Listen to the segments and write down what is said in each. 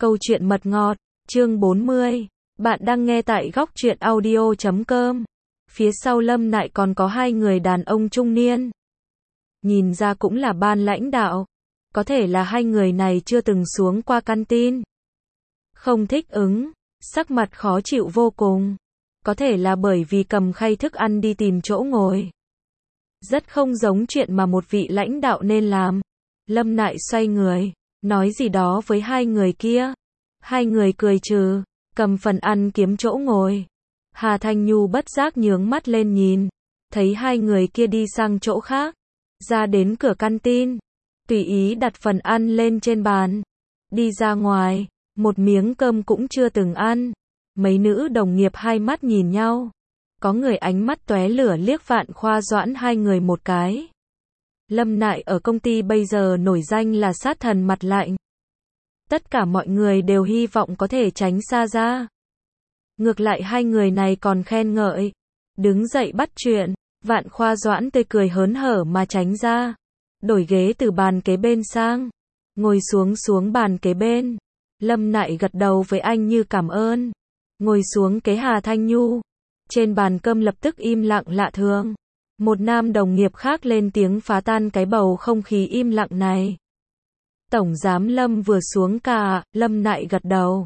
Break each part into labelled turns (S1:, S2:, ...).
S1: Câu chuyện mật ngọt, chương 40. Bạn đang nghe tại góc truyện audio.com. Phía sau Lâm Nại còn có hai người đàn ông trung niên. Nhìn ra cũng là ban lãnh đạo. Có thể là hai người này chưa từng xuống qua canteen. Không thích ứng, sắc mặt khó chịu vô cùng. Có thể là bởi vì cầm khay thức ăn đi tìm chỗ ngồi. Rất không giống chuyện mà một vị lãnh đạo nên làm. Lâm Nại xoay người, nói gì đó với hai người kia. Hai người cười trừ, cầm phần ăn kiếm chỗ ngồi. Hà Thanh Nhu bất giác nhướng mắt lên nhìn, thấy hai người kia đi sang chỗ khác, ra đến cửa canteen, tùy ý đặt phần ăn lên trên bàn. Đi ra ngoài, một miếng cơm cũng chưa từng ăn. Mấy nữ đồng nghiệp hai mắt nhìn nhau. Có người ánh mắt tóe lửa liếc Vạn Khoa Doãn hai người một cái. Lâm Nại ở công ty bây giờ nổi danh là sát thần mặt lạnh. Tất cả mọi người đều hy vọng có thể tránh xa ra. Ngược lại hai người này còn khen ngợi. Đứng dậy bắt chuyện, Vạn Khoa Doãn tươi cười hớn hở mà tránh ra. Đổi ghế từ bàn kế bên sang. Ngồi xuống bàn kế bên. Lâm Nại gật đầu với anh như cảm ơn. Ngồi xuống kế Hà Thanh Nhu. Trên bàn cơm lập tức im lặng lạ thường. Một nam đồng nghiệp khác lên tiếng phá tan cái bầu không khí im lặng này. Tổng giám Lâm vừa xuống cả, Lâm Nại gật đầu.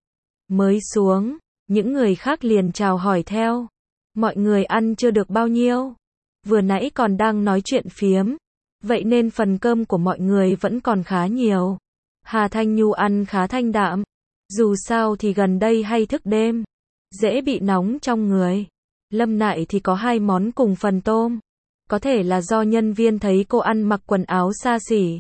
S1: Mới xuống, những người khác liền chào hỏi theo. Mọi người ăn chưa được bao nhiêu. Vừa nãy còn đang nói chuyện phiếm. Vậy nên phần cơm của mọi người vẫn còn khá nhiều. Hà Thanh Nhu ăn khá thanh đạm. Dù sao thì gần đây hay thức đêm. Dễ bị nóng trong người. Lâm Nại thì có hai món cùng phần tôm. Có thể là do nhân viên thấy cô ăn mặc quần áo xa xỉ.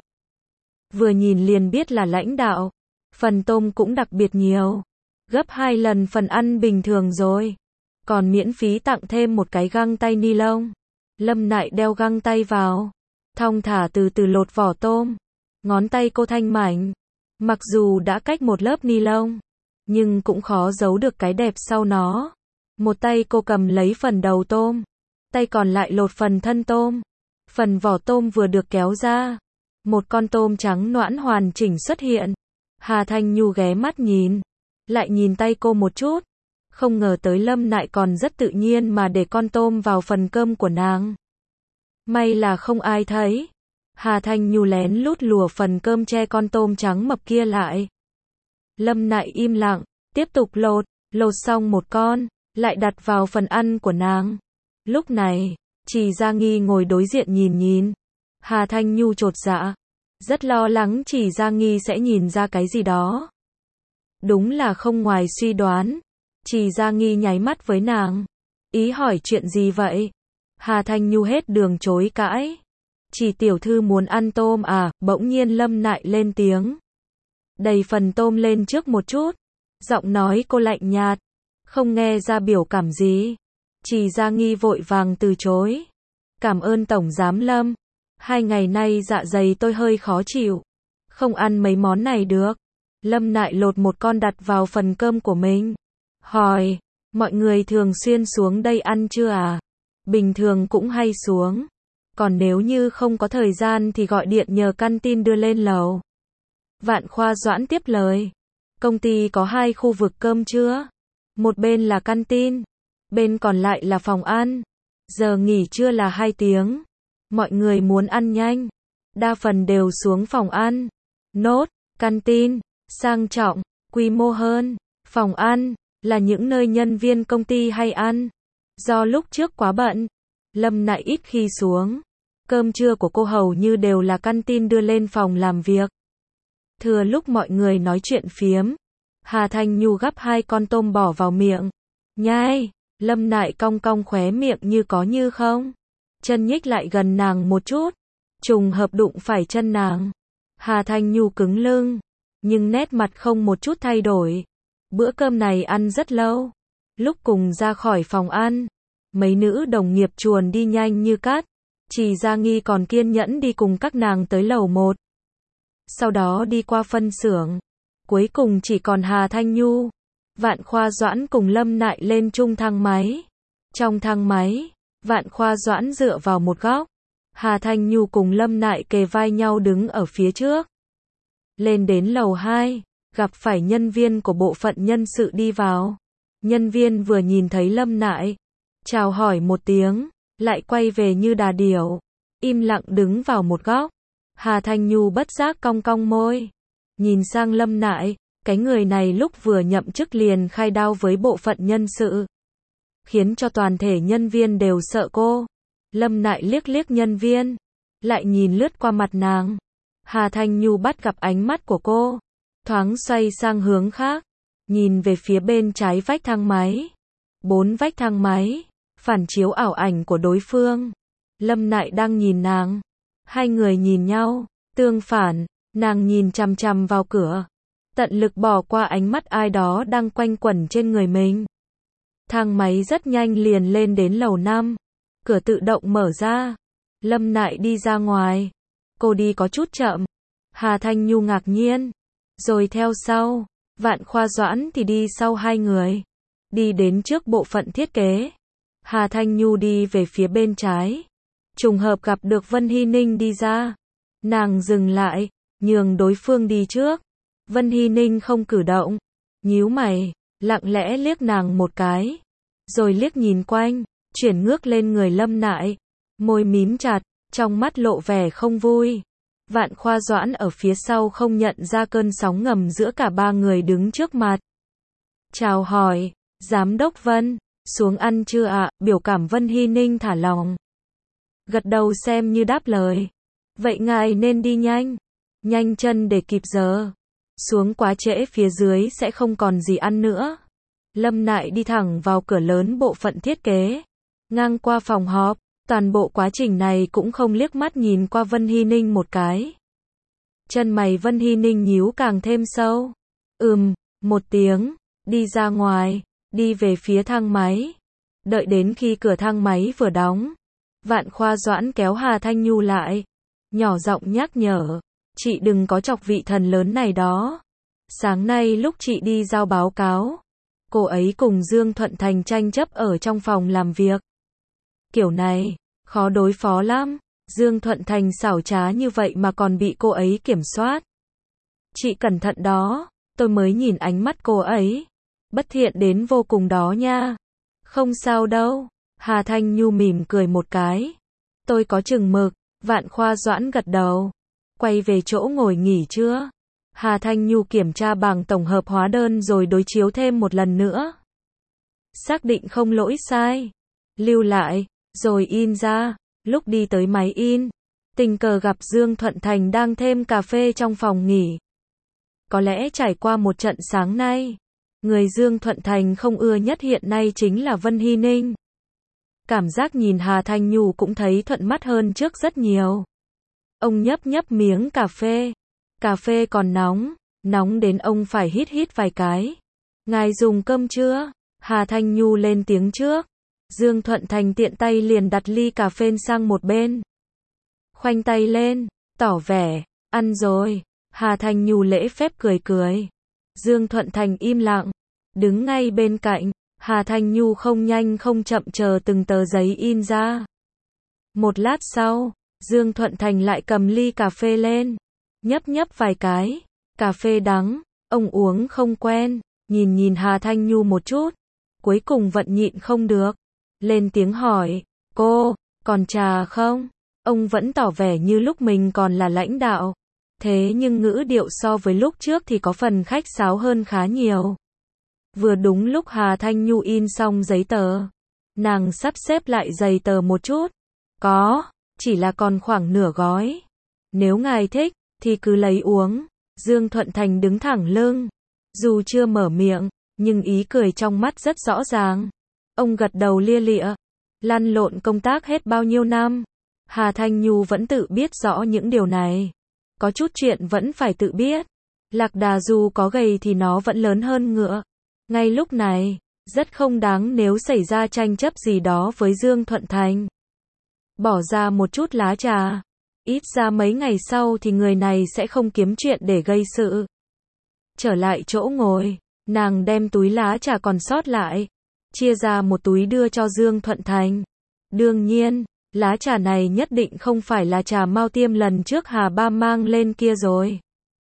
S1: Vừa nhìn liền biết là lãnh đạo. Phần tôm cũng đặc biệt nhiều. Gấp 2 lần phần ăn bình thường rồi. Còn miễn phí tặng thêm một cái găng tay ni lông. Lâm Nại đeo găng tay vào. Thong thả từ từ lột vỏ tôm. Ngón tay cô thanh mảnh. Mặc dù đã cách một lớp ni lông. Nhưng cũng khó giấu được cái đẹp sau nó. Một tay cô cầm lấy phần đầu tôm. Tay còn lại lột phần thân tôm. Phần vỏ tôm vừa được kéo ra. Một con tôm trắng nõn hoàn chỉnh xuất hiện. Hà Thanh Nhu ghé mắt nhìn. Lại nhìn tay cô một chút. Không ngờ tới Lâm Nại còn rất tự nhiên mà để con tôm vào phần cơm của nàng. May là không ai thấy. Hà Thanh Nhu lén lút lùa phần cơm che con tôm trắng mập kia lại. Lâm Nại im lặng, tiếp tục lột xong một con, lại đặt vào phần ăn của nàng. Lúc này, Trì Gia Nghi ngồi đối diện nhìn. Hà Thanh Nhu chột dạ, rất lo lắng Trì Gia Nghi sẽ nhìn ra cái gì đó. Đúng là không ngoài suy đoán. Trì Gia Nghi nháy mắt với nàng. Ý hỏi chuyện gì vậy? Hà Thanh Nhu hết đường chối cãi. Chỉ tiểu thư muốn ăn tôm à? Bỗng nhiên Lâm Nại lên tiếng. Đầy phần tôm lên trước một chút. Giọng nói cô lạnh nhạt. Không nghe ra biểu cảm gì. Trì Gia Nghi vội vàng từ chối. Cảm ơn Tổng Giám Lâm. 2 ngày nay dạ dày tôi hơi khó chịu. Không ăn mấy món này được. Lâm Nại lột một con đặt vào phần cơm của mình. Hỏi, mọi người thường xuyên xuống đây ăn chưa à? Bình thường cũng hay xuống. Còn nếu như không có thời gian thì gọi điện nhờ canteen đưa lên lầu. Vạn Khoa Doãn tiếp lời. Công ty có 2 khu vực cơm trưa. Một bên là canteen. Bên còn lại là phòng ăn. Giờ nghỉ trưa là 2 tiếng. Mọi người muốn ăn nhanh. Đa phần đều xuống phòng ăn. Nốt, canteen, sang trọng, quy mô hơn. Phòng ăn, là những nơi nhân viên công ty hay ăn. Do lúc trước quá bận, Lâm Nại ít khi xuống. Cơm trưa của cô hầu như đều là canteen đưa lên phòng làm việc. Thừa lúc mọi người nói chuyện phiếm, Hà Thanh Nhu gắp 2 con tôm bỏ vào miệng. Nhai, Lâm Nại cong cong khóe miệng như có như không. Chân nhích lại gần nàng một chút. Trùng hợp đụng phải chân nàng. Hà Thanh Nhu cứng lưng. Nhưng nét mặt không một chút thay đổi. Bữa cơm này ăn rất lâu. Lúc cùng ra khỏi phòng ăn, mấy nữ đồng nghiệp chuồn đi nhanh như cát. Trì Gia Nghi còn kiên nhẫn đi cùng các nàng tới lầu 1. Sau đó đi qua phân xưởng. Cuối cùng chỉ còn Hà Thanh Nhu, Vạn Khoa Doãn cùng Lâm Nại lên chung thang máy. Trong thang máy, Vạn Khoa Doãn dựa vào một góc. Hà Thanh Nhu cùng Lâm Nại kề vai nhau đứng ở phía trước. Lên đến lầu 2, gặp phải nhân viên của bộ phận nhân sự đi vào. Nhân viên vừa nhìn thấy Lâm Nại, chào hỏi một tiếng, lại quay về như đà điểu, im lặng đứng vào một góc. Hà Thanh Nhu bất giác cong cong môi, nhìn sang Lâm Nại, cái người này lúc vừa nhậm chức liền khai đao với bộ phận nhân sự, khiến cho toàn thể nhân viên đều sợ cô. Lâm Nại liếc liếc nhân viên, lại nhìn lướt qua mặt nàng. Hà Thanh Nhu bắt gặp ánh mắt của cô, thoáng xoay sang hướng khác, nhìn về phía bên trái vách thang máy. 4 vách thang máy, phản chiếu ảo ảnh của đối phương. Lâm Nại đang nhìn nàng. Hai người nhìn nhau, tương phản, nàng nhìn chằm chằm vào cửa, tận lực bỏ qua ánh mắt ai đó đang quanh quẩn trên người mình. Thang máy rất nhanh liền lên đến lầu 5, cửa tự động mở ra. Lâm Nại đi ra ngoài, cô đi có chút chậm. Hà Thanh Nhu ngạc nhiên, rồi theo sau. Vạn Khoa Doãn thì đi sau hai người, đi đến trước bộ phận thiết kế. Hà Thanh Nhu đi về phía bên trái, trùng hợp gặp được Vân Hy Ninh đi ra. Nàng dừng lại, nhường đối phương đi trước. Vân Hy Ninh không cử động, nhíu mày, lặng lẽ liếc nàng một cái, rồi liếc nhìn quanh, chuyển ngước lên người Lâm Nại, môi mím chặt, trong mắt lộ vẻ không vui. Vạn Khoa Doãn ở phía sau không nhận ra cơn sóng ngầm giữa cả ba người đứng trước mặt. Chào hỏi, Giám đốc Vân, xuống ăn chưa ạ? Biểu cảm Vân Hy Ninh thả lỏng, gật đầu xem như đáp lời. Vậy ngài nên đi nhanh, nhanh chân để kịp giờ. Xuống quá trễ phía dưới sẽ không còn gì ăn nữa. Lâm Nại đi thẳng vào cửa lớn bộ phận thiết kế, ngang qua phòng họp. Toàn bộ quá trình này cũng không liếc mắt nhìn qua Vân Hy Ninh một cái. Chân mày Vân Hy Ninh nhíu càng thêm sâu. Một tiếng, đi ra ngoài, đi về phía thang máy. Đợi đến khi cửa thang máy vừa đóng, Vạn Khoa Doãn kéo Hà Thanh Nhu lại, nhỏ giọng nhắc nhở, chị đừng có chọc vị thần lớn này đó. Sáng nay lúc chị đi giao báo cáo, cô ấy cùng Dương Thuận Thành tranh chấp ở trong phòng làm việc. Kiểu này, khó đối phó lắm. Dương Thuận Thành xảo trá như vậy mà còn bị cô ấy kiểm soát. Chị cẩn thận đó, tôi mới nhìn ánh mắt cô ấy. Bất thiện đến vô cùng đó nha. Không sao đâu. Hà Thanh Nhu mỉm cười một cái. Tôi có chừng mực. Vạn Khoa Doãn gật đầu. Quay về chỗ ngồi nghỉ chưa? Hà Thanh Nhu kiểm tra bảng tổng hợp hóa đơn rồi đối chiếu thêm một lần nữa. Xác định không lỗi sai. Lưu lại, rồi in ra. Lúc đi tới máy in, tình cờ gặp Dương Thuận Thành đang thêm cà phê trong phòng nghỉ. Có lẽ trải qua một trận sáng nay, người Dương Thuận Thành không ưa nhất hiện nay chính là Vân Hy Ninh. Cảm giác nhìn Hà Thanh Nhu cũng thấy thuận mắt hơn trước rất nhiều. Ông nhấp nhấp miếng cà phê còn nóng, nóng đến ông phải hít vài cái. Ngài dùng cơm chưa? Hà Thanh Nhu lên tiếng trước. Dương Thuận Thành tiện tay liền đặt ly cà phê sang một bên. Khoanh tay lên, tỏ vẻ, ăn rồi. Hà Thanh Nhu lễ phép cười. Dương Thuận Thành im lặng, đứng ngay bên cạnh. Hà Thanh Nhu không nhanh không chậm chờ từng tờ giấy in ra. Một lát sau, Dương Thuận Thành lại cầm ly cà phê lên, nhấp vài cái. Cà phê đắng, ông uống không quen, nhìn Hà Thanh Nhu một chút. Cuối cùng vẫn nhịn không được, lên tiếng hỏi, cô, còn trà không? Ông vẫn tỏ vẻ như lúc mình còn là lãnh đạo. Thế nhưng ngữ điệu so với lúc trước thì có phần khách sáo hơn khá nhiều. Vừa đúng lúc Hà Thanh Nhu in xong giấy tờ, nàng sắp xếp lại giấy tờ một chút. Có, chỉ là còn khoảng nửa gói. Nếu ngài thích, thì cứ lấy uống. Dương Thuận Thành đứng thẳng lưng. Dù chưa mở miệng, nhưng ý cười trong mắt rất rõ ràng. Ông gật đầu lia lịa. Lăn lộn công tác hết bao nhiêu năm, Hà Thanh Nhu vẫn tự biết rõ những điều này. Có chút chuyện vẫn phải tự biết. Lạc đà dù có gầy thì nó vẫn lớn hơn ngựa. Ngay lúc này, rất không đáng nếu xảy ra tranh chấp gì đó với Dương Thuận Thành. Bỏ ra một chút lá trà. Ít ra mấy ngày sau thì người này sẽ không kiếm chuyện để gây sự. Trở lại chỗ ngồi, nàng đem túi lá trà còn sót lại, chia ra một túi đưa cho Dương Thuận Thành. Đương nhiên, lá trà này nhất định không phải là trà Mao Tiêm lần trước Hà Ba mang lên kia rồi.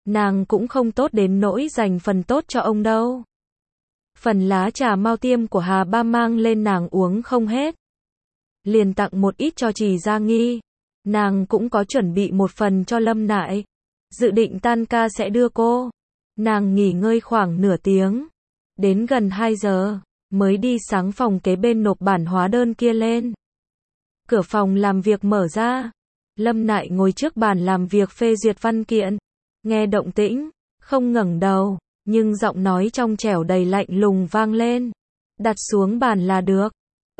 S1: nàng cũng không tốt đến nỗi dành phần tốt cho ông đâu. Phần lá trà mao tiêm của Hà Ba mang lên nàng uống không hết. Liền tặng một ít cho Trì Gia Nghi. Nàng cũng có chuẩn bị một phần cho Lâm Nại. Dự định tan ca sẽ đưa cô. Nàng nghỉ ngơi khoảng nửa tiếng. Đến gần 2 giờ, mới đi sáng phòng kế bên nộp bản hóa đơn kia lên. Cửa phòng làm việc mở ra. Lâm Nại ngồi trước bàn làm việc phê duyệt văn kiện. Nghe động tĩnh, không ngẩng đầu, nhưng giọng nói trong trẻo đầy lạnh lùng vang lên. Đặt xuống bàn là được.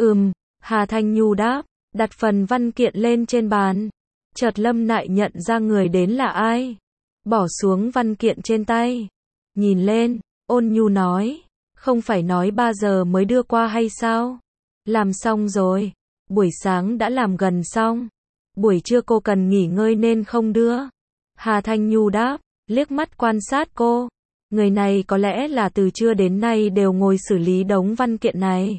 S1: Hà Thanh Nhu đáp, đặt phần văn kiện lên trên bàn. Chợt Lâm Nại nhận ra người đến là ai. Bỏ xuống văn kiện trên tay. Nhìn lên, ôn nhu nói, không phải nói 3 giờ mới đưa qua hay sao? Làm xong rồi. Buổi sáng đã làm gần xong. Buổi trưa cô cần nghỉ ngơi nên không đưa. Hà Thanh Nhu đáp, liếc mắt quan sát cô. Người này có lẽ là từ trưa đến nay đều ngồi xử lý đống văn kiện này.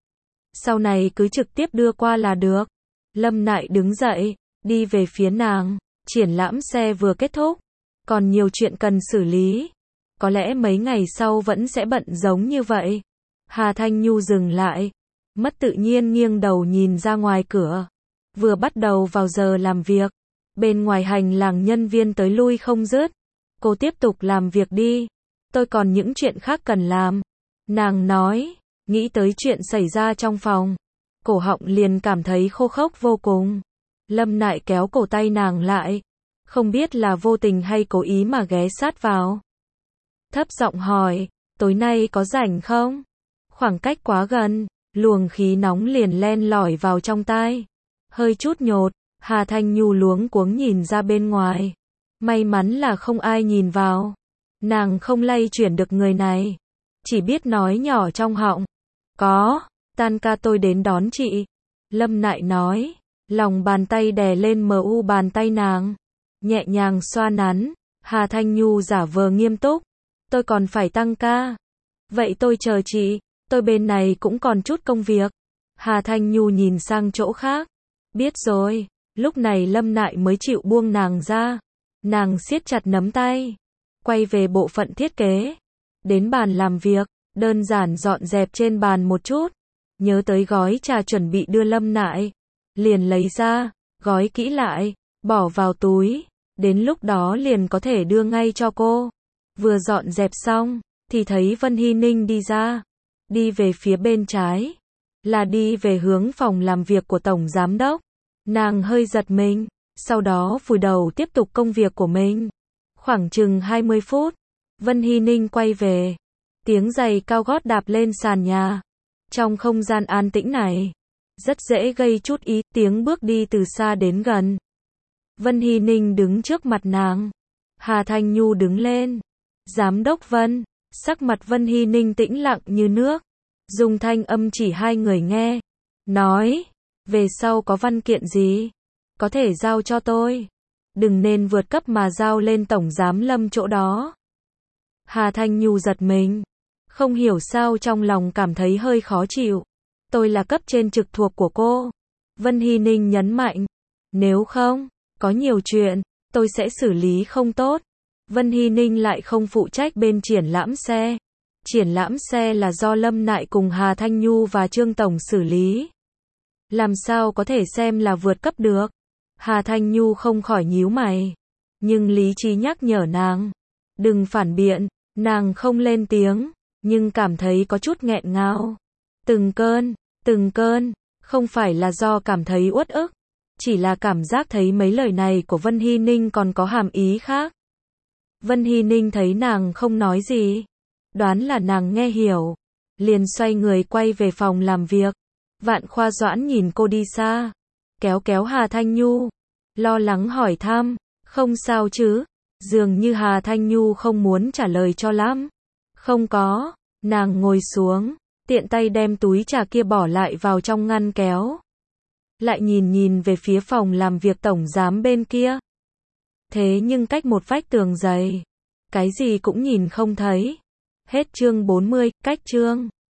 S1: Sau này cứ trực tiếp đưa qua là được. Lâm Nại đứng dậy, đi về phía nàng. Triển lãm xe vừa kết thúc. Còn nhiều chuyện cần xử lý. Có lẽ mấy ngày sau vẫn sẽ bận giống như vậy. Hà Thanh Nhu dừng lại. Mất tự nhiên nghiêng đầu nhìn ra ngoài cửa. Vừa bắt đầu vào giờ làm việc. Bên ngoài hành lang nhân viên tới lui không dứt. Cô tiếp tục làm việc đi. Tôi còn những chuyện khác cần làm. Nàng nói, nghĩ tới chuyện xảy ra trong phòng. Cổ họng liền cảm thấy khô khốc vô cùng. Lâm Nại kéo cổ tay nàng lại. Không biết là vô tình hay cố ý mà ghé sát vào. Thấp giọng hỏi, tối nay có rảnh không? Khoảng cách quá gần, luồng khí nóng liền len lỏi vào trong tai. Hơi chút nhột, Hà Thanh Nhu luống cuống nhìn ra bên ngoài. May mắn là không ai nhìn vào. Nàng không lay chuyển được người này. Chỉ biết nói nhỏ trong họng. Có, tan ca tôi đến đón chị. Lâm Nại nói. Lòng bàn tay đè lên mu bàn tay nàng. Nhẹ nhàng xoa nắn. Hà Thanh Nhu giả vờ nghiêm túc. Tôi còn phải tăng ca. Vậy tôi chờ chị. Tôi bên này cũng còn chút công việc. Hà Thanh Nhu nhìn sang chỗ khác. Biết rồi. Lúc này Lâm Nại mới chịu buông nàng ra. Nàng siết chặt nắm tay. Quay về bộ phận thiết kế. Đến bàn làm việc. Đơn giản dọn dẹp trên bàn một chút. Nhớ tới gói trà chuẩn bị đưa Lâm Nại. Liền lấy ra. Gói kỹ lại. Bỏ vào túi. Đến lúc đó liền có thể đưa ngay cho cô. Vừa dọn dẹp xong. Thì thấy Vân Hy Ninh đi ra. Đi về phía bên trái. Là đi về hướng phòng làm việc của Tổng Giám Đốc. Nàng hơi giật mình. Sau đó vùi đầu tiếp tục công việc của mình. Khoảng chừng 20 phút. Vân Hy Ninh quay về. Tiếng giày cao gót đạp lên sàn nhà. Trong không gian an tĩnh này. Rất dễ gây chút ý tiếng bước đi từ xa đến gần. Vân Hy Ninh đứng trước mặt nàng. Hà Thanh Nhu đứng lên. Giám đốc Vân. Sắc mặt Vân Hy Ninh tĩnh lặng như nước. Dùng thanh âm chỉ hai người nghe. Nói. Về sau có văn kiện gì? Có thể giao cho tôi. Đừng nên vượt cấp mà giao lên Tổng Giám Lâm chỗ đó. Hà Thanh Nhu giật mình. Không hiểu sao trong lòng cảm thấy hơi khó chịu. Tôi là cấp trên trực thuộc của cô. Vân Hy Ninh nhấn mạnh. Nếu không, có nhiều chuyện, tôi sẽ xử lý không tốt. Vân Hy Ninh lại không phụ trách bên triển lãm xe. Triển lãm xe là do Lâm Nại cùng Hà Thanh Nhu và Trương Tổng xử lý. Làm sao có thể xem là vượt cấp được? Hà Thanh Nhu không khỏi nhíu mày. Nhưng lý trí nhắc nhở nàng. Đừng phản biện. Nàng không lên tiếng. Nhưng cảm thấy có chút nghẹn ngào. Từng cơn. Không phải là do cảm thấy uất ức. Chỉ là cảm giác thấy mấy lời này của Vân Hy Ninh còn có hàm ý khác. Vân Hy Ninh thấy nàng không nói gì. Đoán là nàng nghe hiểu. Liền xoay người quay về phòng làm việc. Vạn Khoa Doãn nhìn cô đi xa. Kéo kéo Hà Thanh Nhu. Lo lắng hỏi thăm. Không sao chứ? Dường như Hà Thanh Nhu không muốn trả lời cho lắm. Không có. Nàng ngồi xuống. Tiện tay đem túi trà kia bỏ lại vào trong ngăn kéo. Lại nhìn về phía phòng làm việc tổng giám bên kia. Thế nhưng cách một vách tường dày. Cái gì cũng nhìn không thấy. Hết chương 40, cách chương.